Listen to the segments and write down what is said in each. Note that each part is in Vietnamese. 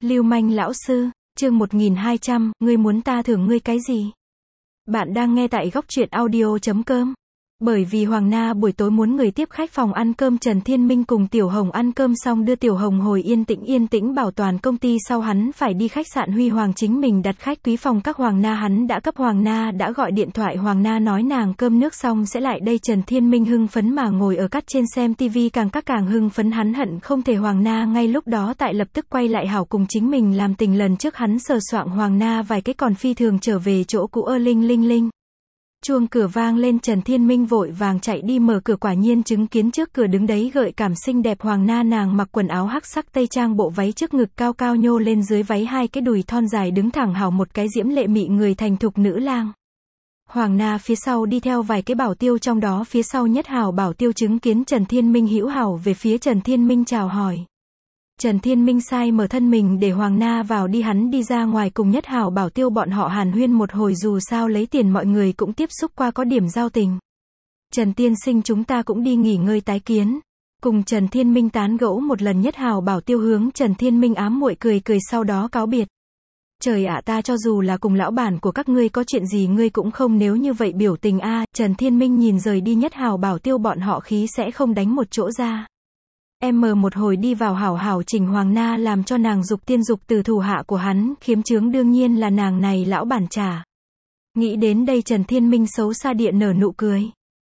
Lưu manh lão sư, chương 1200, ngươi muốn ta thưởng ngươi cái gì? Bạn đang nghe tại góc truyện audio.com. Bởi vì Hoàng Na buổi tối muốn người tiếp khách phòng ăn cơm, Trần Thiên Minh cùng Tiểu Hồng ăn cơm xong đưa Tiểu Hồng hồi yên tĩnh bảo toàn công ty, sau hắn phải đi khách sạn Huy Hoàng chính mình đặt khách quý phòng các. Hoàng Na hắn đã cấp Hoàng Na đã gọi điện thoại, Hoàng Na nói nàng cơm nước xong sẽ lại đây. Trần Thiên Minh hưng phấn mà ngồi ở cắt trên xem tivi, càng hưng phấn, hắn hận không thể Hoàng Na ngay lúc đó tại lập tức quay lại hảo cùng chính mình làm tình. Lần trước hắn sờ soạng Hoàng Na vài cái còn phi thường trở về chỗ cũ. Linh. Chuông cửa vang lên, Trần Thiên Minh vội vàng chạy đi mở cửa, quả nhiên chứng kiến trước cửa đứng đấy gợi cảm xinh đẹp Hoàng Na. Nàng mặc quần áo hắc sắc tây trang, bộ váy trước ngực cao cao nhô lên, dưới váy hai cái đùi thon dài đứng thẳng hảo một cái diễm lệ mị người thành thục nữ lang. Hoàng Na phía sau đi theo vài cái bảo tiêu, trong đó phía sau Nhất Hảo bảo tiêu chứng kiến Trần Thiên Minh hữu hảo về phía Trần Thiên Minh chào hỏi. Trần Thiên Minh sai mở thân mình để Hoàng Na vào đi, hắn đi ra ngoài cùng Nhất Hảo bảo tiêu bọn họ hàn huyên một hồi, dù sao lấy tiền mọi người cũng tiếp xúc qua, có điểm giao tình. Trần tiên sinh, chúng ta cũng đi nghỉ ngơi, tái kiến. Cùng Trần Thiên Minh tán gẫu một lần, Nhất Hảo bảo tiêu hướng Trần Thiên Minh ám muội cười sau đó cáo biệt. Trời ạ, ta cho dù là cùng lão bản của các ngươi có chuyện gì ngươi cũng không nếu như vậy biểu tình a. Trần Thiên Minh nhìn rời đi Nhất Hảo bảo tiêu bọn họ, khí sẽ không đánh một chỗ ra. Một hồi đi vào hảo chỉnh Hoàng Na, làm cho nàng dục tiên dục từ, thủ hạ của hắn khiếm chướng đương nhiên là nàng này lão bản trả. Nghĩ đến đây Trần Thiên Minh xấu xa địa nở nụ cười.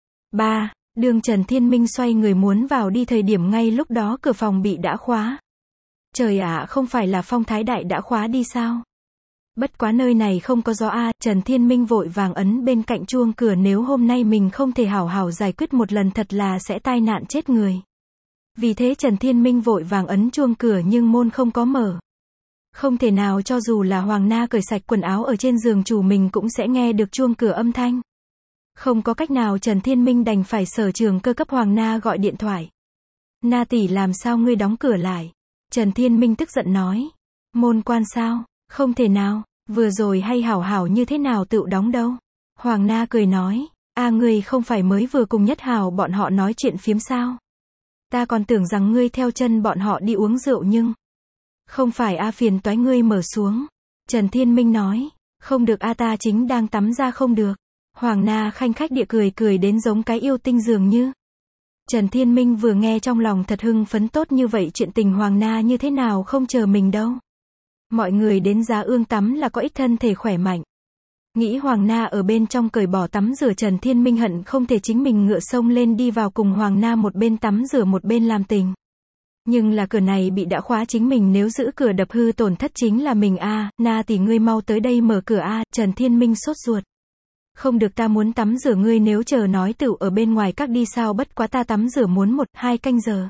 Đường Trần Thiên Minh xoay người muốn vào đi thời điểm, ngay lúc đó cửa phòng bị đã khóa. Trời ạ, không phải là Phong Thái Đại đã khóa đi sao? Bất quá nơi này không có gió a. Trần Thiên Minh vội vàng ấn bên cạnh chuông cửa, nếu hôm nay mình không thể hảo giải quyết một lần thật là sẽ tai nạn chết người. Vì thế Trần Thiên Minh vội vàng ấn chuông cửa nhưng môn không có mở. Không thể nào, cho dù là Hoàng Na cởi sạch quần áo ở trên giường chủ mình cũng sẽ nghe được chuông cửa âm thanh. Không có cách nào, Trần Thiên Minh đành phải sở trường cơ cấp Hoàng Na gọi điện thoại. Na tỷ, làm sao ngươi đóng cửa lại? Trần Thiên Minh tức giận nói. Môn quan sao? Không thể nào, vừa rồi hay hảo như thế nào tự đóng đâu. Hoàng Na cười nói. Ngươi không phải mới vừa cùng Nhất Hảo bọn họ nói chuyện phiếm sao? Ta còn tưởng rằng ngươi theo chân bọn họ đi uống rượu nhưng... Không phải phiền toái ngươi mở xuống. Trần Thiên Minh nói. Không được ta chính đang tắm ra không được. Hoàng Na khanh khách địa cười đến giống cái yêu tinh dường như. Trần Thiên Minh vừa nghe trong lòng thật hưng phấn, tốt như vậy chuyện tình Hoàng Na như thế nào không chờ mình đâu. Mọi người đến Giá Ương tắm là có ích thân thể khỏe mạnh. Nghĩ Hoàng Na ở bên trong cởi bỏ tắm rửa, Trần Thiên Minh hận không thể chính mình ngựa sông lên đi vào cùng Hoàng Na một bên tắm rửa một bên làm tình. Nhưng là cửa này bị đã khóa, chính mình nếu giữ cửa đập hư tổn thất chính là mình Na tỷ ngươi mau tới đây mở cửa Trần Thiên Minh sốt ruột. Không được, ta muốn tắm rửa, ngươi nếu chờ nói tựu ở bên ngoài các đi sao? Bất quá ta tắm rửa muốn 1-2 canh giờ.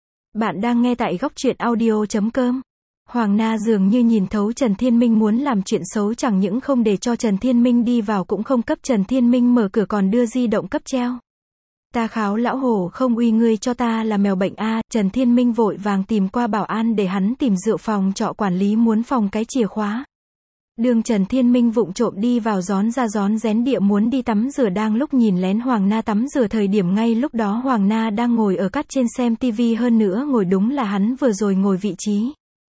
Bạn đang nghe tại góc truyện audio.com. Hoàng Na dường như nhìn thấu Trần Thiên Minh muốn làm chuyện xấu, chẳng những không để cho Trần Thiên Minh đi vào, cũng không cấp Trần Thiên Minh mở cửa, còn đưa di động cấp treo. Ta kháo lão hổ không uy, ngươi cho ta là mèo bệnh Trần Thiên Minh vội vàng tìm qua bảo an để hắn tìm rượu phòng trọ quản lý muốn phòng cái chìa khóa. Đường Trần Thiên Minh vụng trộm đi vào, rón ra rón rén địa muốn đi tắm rửa. Đang lúc nhìn lén Hoàng Na tắm rửa thời điểm, ngay lúc đó Hoàng Na đang ngồi ở cắt trên xem tivi, hơn nữa ngồi đúng là hắn vừa rồi ngồi vị trí.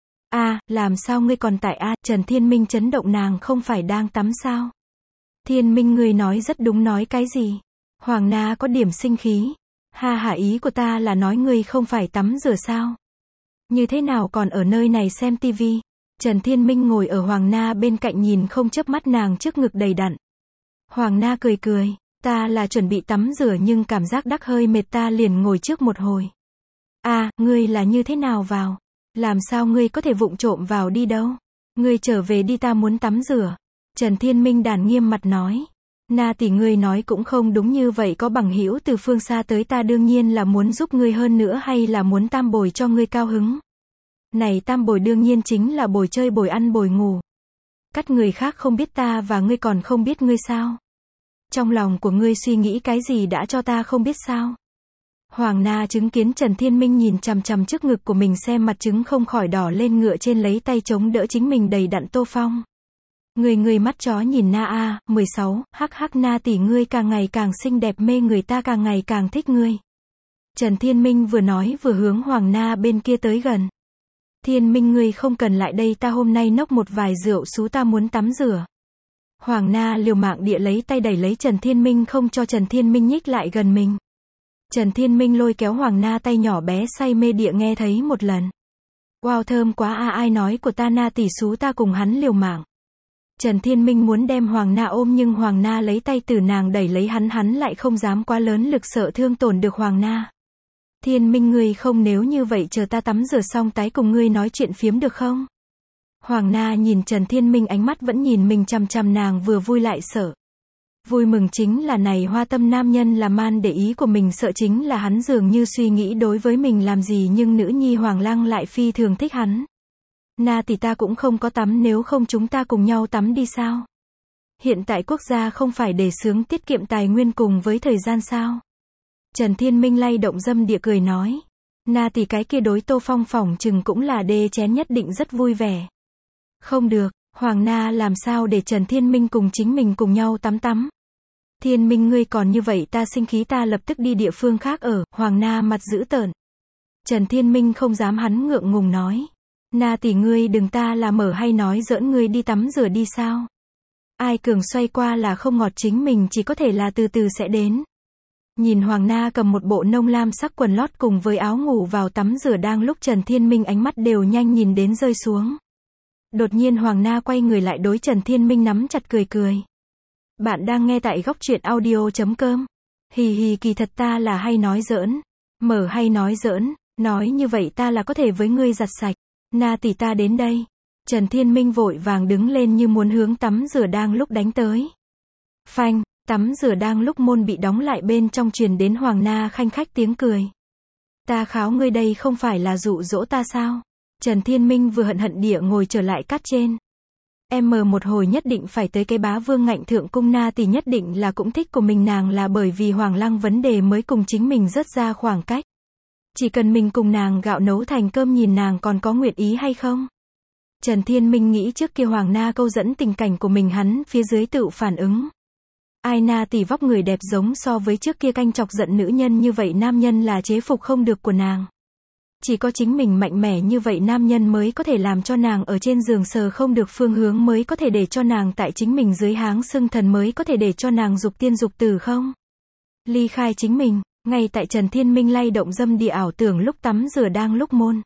Làm sao ngươi còn tại Trần Thiên Minh chấn động, nàng không phải đang tắm sao? Thiên Minh, ngươi nói rất đúng. Nói cái gì? Hoàng Na có điểm sinh khí. Ý của ta là nói ngươi không phải tắm rửa sao? Như thế nào còn ở nơi này xem tivi? Trần Thiên Minh ngồi ở Hoàng Na bên cạnh nhìn không chớp mắt, nàng trước ngực đầy đặn. Hoàng Na cười. Ta là chuẩn bị tắm rửa nhưng cảm giác đắc hơi mệt, ta liền ngồi trước một hồi. Ngươi là như thế nào vào? Làm sao ngươi có thể vụng trộm vào đi đâu? Ngươi trở về đi, ta muốn tắm rửa. Trần Thiên Minh đàn nghiêm mặt nói. Na tỷ, ngươi nói cũng không đúng như vậy, có bằng hữu từ phương xa tới, ta đương nhiên là muốn giúp ngươi, hơn nữa hay là muốn tam bồi cho ngươi cao hứng. Này tam bồi đương nhiên chính là bồi chơi, bồi ăn, bồi ngủ. Cắt, người khác không biết ta và ngươi còn không biết ngươi sao? Trong lòng của ngươi suy nghĩ cái gì đã cho ta không biết sao? Hoàng Na chứng kiến Trần Thiên Minh nhìn chằm chằm trước ngực của mình xem, mặt trứng không khỏi đỏ lên, ngựa trên lấy tay chống đỡ chính mình đầy đặn Tô Phong. Người mắt chó nhìn Na 16, hắc Na tỷ ngươi càng ngày càng xinh đẹp, mê người, ta càng ngày càng thích ngươi. Trần Thiên Minh vừa nói vừa hướng Hoàng Na bên kia tới gần. Thiên Minh ngươi không cần lại đây, ta hôm nay nốc một vài rượu sú, ta muốn tắm rửa. Hoàng Na liều mạng địa lấy tay đẩy lấy Trần Thiên Minh, không cho Trần Thiên Minh nhích lại gần mình. Trần Thiên Minh lôi kéo Hoàng Na tay nhỏ bé say mê địa nghe thấy một lần. Wow, thơm quá a, ai nói của ta, na tỷ xú, ta cùng hắn liều mạng. Trần Thiên Minh muốn đem Hoàng Na ôm, nhưng Hoàng Na lấy tay từ nàng đẩy lấy hắn lại không dám quá lớn lực, sợ thương tổn được Hoàng Na. Thiên Minh ngươi không, nếu như vậy chờ ta tắm rửa xong tái cùng ngươi nói chuyện phiếm được không? Hoàng Na nhìn Trần Thiên Minh, ánh mắt vẫn nhìn mình chằm chằm, nàng vừa vui lại sợ. Vui mừng chính là này hoa tâm nam nhân là man để ý của mình, sợ chính là hắn dường như suy nghĩ đối với mình làm gì, nhưng nữ nhi Hoàng Lăng lại phi thường thích hắn. Na tỷ, ta cũng không có tắm, nếu không chúng ta cùng nhau tắm đi sao? Hiện tại quốc gia không phải đề xướng tiết kiệm tài nguyên cùng với thời gian sao? Trần Thiên Minh lay động dâm địa cười nói. Na tỷ, cái kia đối Tô Phong phỏng chừng cũng là đê chén, nhất định rất vui vẻ. Không được, Hoàng Na làm sao để Trần Thiên Minh cùng chính mình cùng nhau tắm. Thiên Minh ngươi còn như vậy ta sinh khí, ta lập tức đi địa phương khác ở. Hoàng Na mặt dữ tợn. Trần Thiên Minh không dám, hắn ngượng ngùng nói. Na tỷ ngươi đừng, ta là mở hay nói giỡn, ngươi đi tắm rửa đi sao? Ai cường xoay qua là không ngọt, chính mình chỉ có thể là từ từ sẽ đến. Nhìn Hoàng Na cầm một bộ nông lam sắc quần lót cùng với áo ngủ vào tắm rửa, đang lúc Trần Thiên Minh ánh mắt đều nhanh nhìn đến rơi xuống. Đột nhiên Hoàng Na quay người lại đối Trần Thiên Minh nắm chặt cười. Bạn đang nghe tại góc truyện audio.com. Hì hì, kỳ thật ta là hay nói giỡn. Mở hay nói giỡn, nói như vậy ta là có thể với ngươi giặt sạch. Na tỷ, ta đến đây. Trần Thiên Minh vội vàng đứng lên như muốn hướng tắm rửa đang lúc đánh tới. Phanh, tắm rửa đang lúc môn bị đóng lại, bên trong truyền đến Hoàng Na khanh khách tiếng cười. Ta kháo ngươi đây không phải là dụ dỗ ta sao? Trần Thiên Minh vừa hận địa ngồi trở lại cát trên. Em một hồi nhất định phải tới cái bá vương ngạnh thượng cung, Na tỷ nhất định là cũng thích của mình, nàng là bởi vì Hoàng Lăng vấn đề mới cùng chính mình rớt ra khoảng cách. Chỉ cần mình cùng nàng gạo nấu thành cơm, nhìn nàng còn có nguyện ý hay không? Trần Thiên Minh nghĩ trước kia Hoàng Na câu dẫn tình cảnh của mình, hắn phía dưới tự phản ứng. Ai, Na tỷ vóc người đẹp giống so với trước kia, canh chọc giận nữ nhân như vậy nam nhân là chế phục không được của nàng. Chỉ có chính mình mạnh mẽ như vậy nam nhân mới có thể làm cho nàng ở trên giường sờ không được phương hướng, mới có thể để cho nàng tại chính mình dưới háng xưng thần, mới có thể để cho nàng dục tiên dục tử không? Ly khai chính mình, ngay tại Trần Thiên Minh lay động dâm địa ảo tưởng lúc tắm rửa đang lúc môn.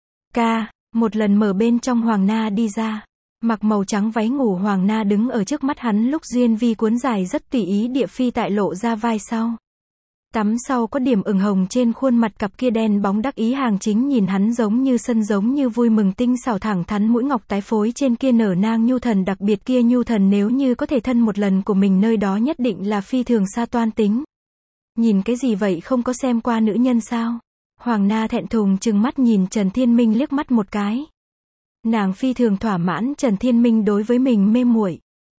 Một lần mở bên trong Hoàng Na đi ra. Mặc màu trắng váy ngủ, Hoàng Na đứng ở trước mắt hắn lúc duyên vi cuốn dài rất tùy ý địa phi tại lộ ra vai sau. Tắm sau có điểm ửng hồng trên khuôn mặt, cặp kia đen bóng đắc ý hàng chính nhìn hắn giống như sân, giống như vui mừng, tinh xảo thẳng thắn mũi ngọc tái phối trên kia nở nang nhu thần, đặc biệt kia nhu thần nếu như có thể thân một lần của mình, nơi đó nhất định là phi thường xa toan tính. Nhìn cái gì vậy, không có xem qua nữ nhân sao? Hoàng Na thẹn thùng trừng mắt nhìn Trần Thiên Minh liếc mắt một cái. Nàng phi thường thỏa mãn Trần Thiên Minh đối với mình mê muội.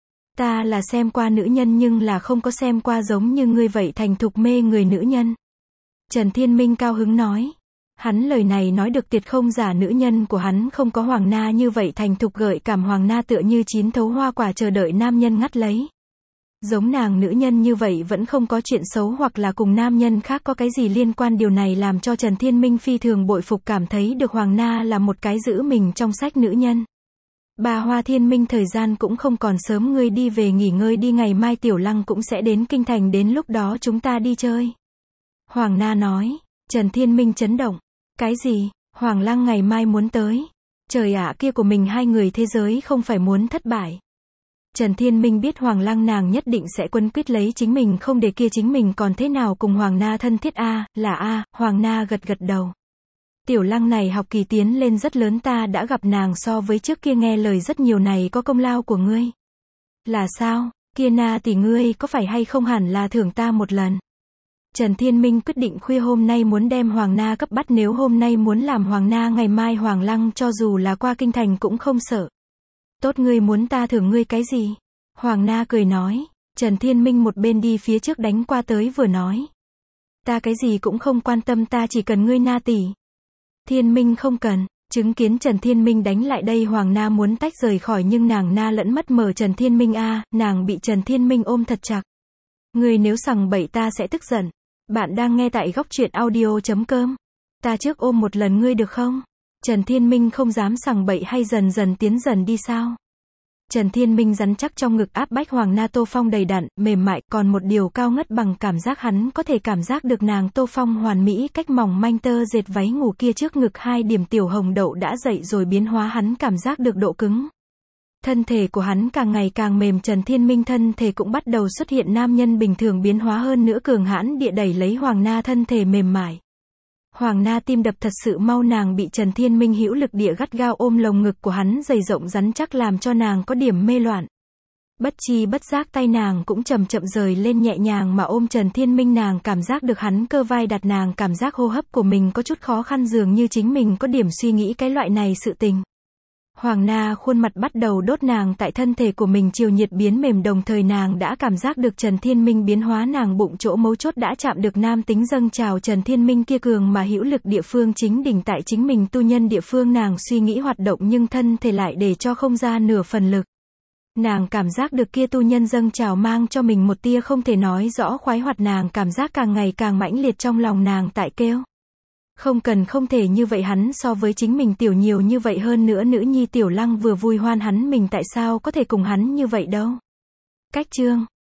Ta là xem qua nữ nhân nhưng là không có xem qua giống như ngươi vậy thành thục mê người nữ nhân. Trần Thiên Minh cao hứng nói. Hắn lời này nói được tuyệt không giả, nữ nhân của hắn không có Hoàng Na như vậy thành thục gợi cảm, Hoàng Na tựa như chín thấu hoa quả chờ đợi nam nhân ngắt lấy. Giống nàng nữ nhân như vậy vẫn không có chuyện xấu hoặc là cùng nam nhân khác có cái gì liên quan, điều này làm cho Trần Thiên Minh phi thường bội phục, cảm thấy được Hoàng Na là một cái giữ mình trong sách nữ nhân. Bà Hoa Thiên Minh, thời gian cũng không còn sớm, ngươi đi về nghỉ ngơi đi, ngày mai Tiểu Lăng cũng sẽ đến kinh thành, đến lúc đó chúng ta đi chơi. Hoàng Na nói. Trần Thiên Minh chấn động. Cái gì? Hoàng Lăng ngày mai muốn tới? Trời ạ, kia của mình hai người thế giới không phải muốn thất bại. Trần Thiên Minh biết Hoàng Lăng nàng nhất định sẽ quấn quýt lấy chính mình, không để kia chính mình còn thế nào cùng Hoàng Na thân thiết Hoàng Na gật gật đầu. Tiểu Lăng này học kỳ tiến lên rất lớn, ta đã gặp nàng, so với trước kia nghe lời rất nhiều, này có công lao của ngươi. Là sao? Kia Na tỷ ngươi có phải hay không hẳn là thưởng ta một lần. Trần Thiên Minh quyết định khuya hôm nay muốn đem Hoàng Na cấp bắt, nếu hôm nay muốn làm Hoàng Na, ngày mai Hoàng Lăng cho dù là qua kinh thành cũng không sợ. Tốt, ngươi muốn ta thưởng ngươi cái gì? Hoàng Na cười nói. Trần Thiên Minh một bên đi phía trước đánh qua tới vừa nói. Ta cái gì cũng không quan tâm, ta chỉ cần ngươi Na tỷ. Thiên Minh không cần. Chứng kiến Trần Thiên Minh đánh lại đây, Hoàng Na muốn tách rời khỏi nhưng nàng na lẫn mất mở Trần Thiên Minh nàng bị Trần Thiên Minh ôm thật chặt. Ngươi nếu sằng bậy ta sẽ tức giận. Bạn đang nghe tại góc truyện audio.com. Ta trước ôm một lần ngươi được không? Trần Thiên Minh không dám sằng bậy hay dần dần tiến dần đi sao? Trần Thiên Minh rắn chắc trong ngực áp bách Hoàng Na Tô Phong đầy đặn, mềm mại, còn một điều cao ngất bằng cảm giác hắn có thể cảm giác được nàng Tô Phong hoàn mỹ cách mỏng manh tơ dệt váy ngủ kia trước ngực 2 điểm tiểu hồng đậu đã dậy rồi biến hóa hắn cảm giác được độ cứng. Thân thể của hắn càng ngày càng mềm, Trần Thiên Minh thân thể cũng bắt đầu xuất hiện nam nhân bình thường biến hóa hơn nữa, cường hãn địa đẩy lấy Hoàng Na thân thể mềm mại. Hoàng Na tim đập thật sự mau, nàng bị Trần Thiên Minh hữu lực địa gắt gao ôm lồng ngực của hắn dày rộng rắn chắc làm cho nàng có điểm mê loạn. Bất chi bất giác tay nàng cũng chậm chậm rời lên nhẹ nhàng mà ôm Trần Thiên Minh, nàng cảm giác được hắn cơ vai đặt nàng, cảm giác hô hấp của mình có chút khó khăn, dường như chính mình có điểm suy nghĩ cái loại này sự tình. Hoàng Na khuôn mặt bắt đầu đốt nàng tại thân thể của mình chiều nhiệt biến mềm, đồng thời nàng đã cảm giác được Trần Thiên Minh biến hóa, nàng bụng chỗ mấu chốt đã chạm được nam tính dâng trào Trần Thiên Minh kia cường mà hữu lực địa phương chính đỉnh tại chính mình tu nhân địa phương, nàng suy nghĩ hoạt động nhưng thân thể lại để cho không ra nửa phần lực. Nàng cảm giác được kia tu nhân dâng trào mang cho mình một tia không thể nói rõ khoái hoạt, nàng cảm giác càng ngày càng mãnh liệt, trong lòng nàng tại kêu. Không thể như vậy, hắn so với chính mình tiểu nhiều như vậy, hơn nữa nữ nhi Tiểu Lăng vừa vui hoan hắn, mình tại sao có thể cùng hắn như vậy đâu. Cách chương